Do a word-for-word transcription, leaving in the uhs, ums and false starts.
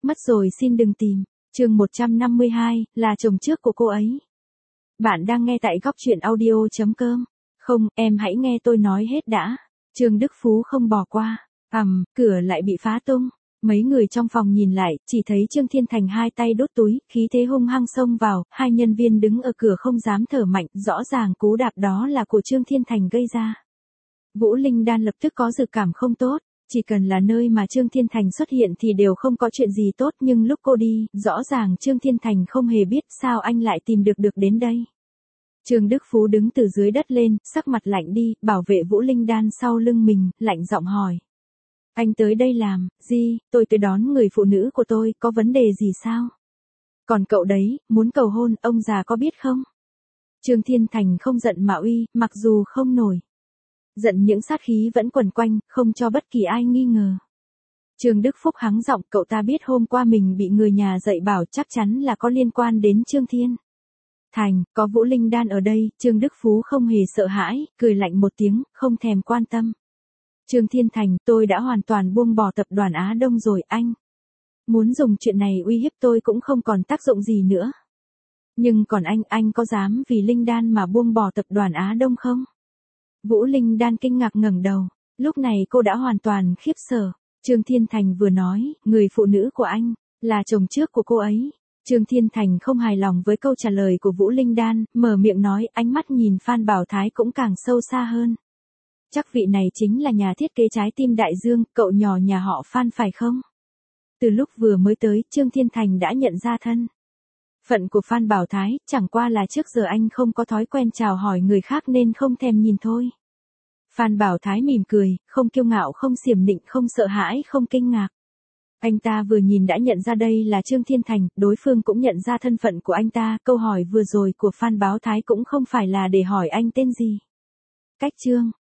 Mất rồi xin đừng tìm. Chương một trăm năm mươi hai, là chồng trước của cô ấy. Bạn đang nghe tại góc truyện audio chấm com. Không, em hãy nghe tôi nói hết đã. Trương Đức Phú không bỏ qua. Ầm, cửa lại bị phá tung. Mấy người trong phòng nhìn lại, chỉ thấy Trương Thiên Thành hai tay đốt túi, khí thế hung hăng xông vào, hai nhân viên đứng ở cửa không dám thở mạnh, rõ ràng cú đạp đó là của Trương Thiên Thành gây ra. Vũ Linh Đan lập tức có dự cảm không tốt, chỉ cần là nơi mà Trương Thiên Thành xuất hiện thì đều không có chuyện gì tốt, nhưng lúc cô đi, rõ ràng Trương Thiên Thành không hề biết sao anh lại tìm được được đến đây. Trương Đức Phú đứng từ dưới đất lên, sắc mặt lạnh đi, bảo vệ Vũ Linh Đan sau lưng mình, lạnh giọng hỏi. Anh tới đây làm, gì, tôi tới đón người phụ nữ của tôi, có vấn đề gì sao? Còn cậu đấy, muốn cầu hôn, ông già có biết không? Trương Thiên Thành không giận mà uy, mặc dù không nổi giận những sát khí vẫn quẩn quanh, không cho bất kỳ ai nghi ngờ. Trương Đức Phúc hắng giọng, cậu ta biết hôm qua mình bị người nhà dạy bảo chắc chắn là có liên quan đến Trương Thiên Thành, có Vũ Linh Đan ở đây, Trương Đức Phú không hề sợ hãi, cười lạnh một tiếng, không thèm quan tâm. Trương Thiên Thành, tôi đã hoàn toàn buông bỏ tập đoàn Á Đông rồi, anh muốn dùng chuyện này uy hiếp tôi cũng không còn tác dụng gì nữa. Nhưng còn anh, anh có dám vì Linh Đan mà buông bỏ tập đoàn Á Đông không? Vũ Linh Đan kinh ngạc ngẩng đầu, lúc này cô đã hoàn toàn khiếp sợ. Trương Thiên Thành vừa nói, người phụ nữ của anh, là chồng trước của cô ấy. Trương Thiên Thành không hài lòng với câu trả lời của Vũ Linh Đan, mở miệng nói, ánh mắt nhìn Phan Bảo Thái cũng càng sâu xa hơn. Chắc vị này chính là nhà thiết kế trái tim đại dương, cậu nhỏ nhà họ Phan phải không? Từ lúc vừa mới tới, Trương Thiên Thành đã nhận ra thân phận của Phan Bảo Thái, chẳng qua là trước giờ anh không có thói quen chào hỏi người khác nên không thèm nhìn thôi. Phan Bảo Thái mỉm cười, không kiêu ngạo không xiểm nịnh không sợ hãi không kinh ngạc. Anh ta vừa nhìn đã nhận ra đây là Trương Thiên Thành, đối phương cũng nhận ra thân phận của anh ta, câu hỏi vừa rồi của Phan Bảo Thái cũng không phải là để hỏi anh tên gì. Cách Trương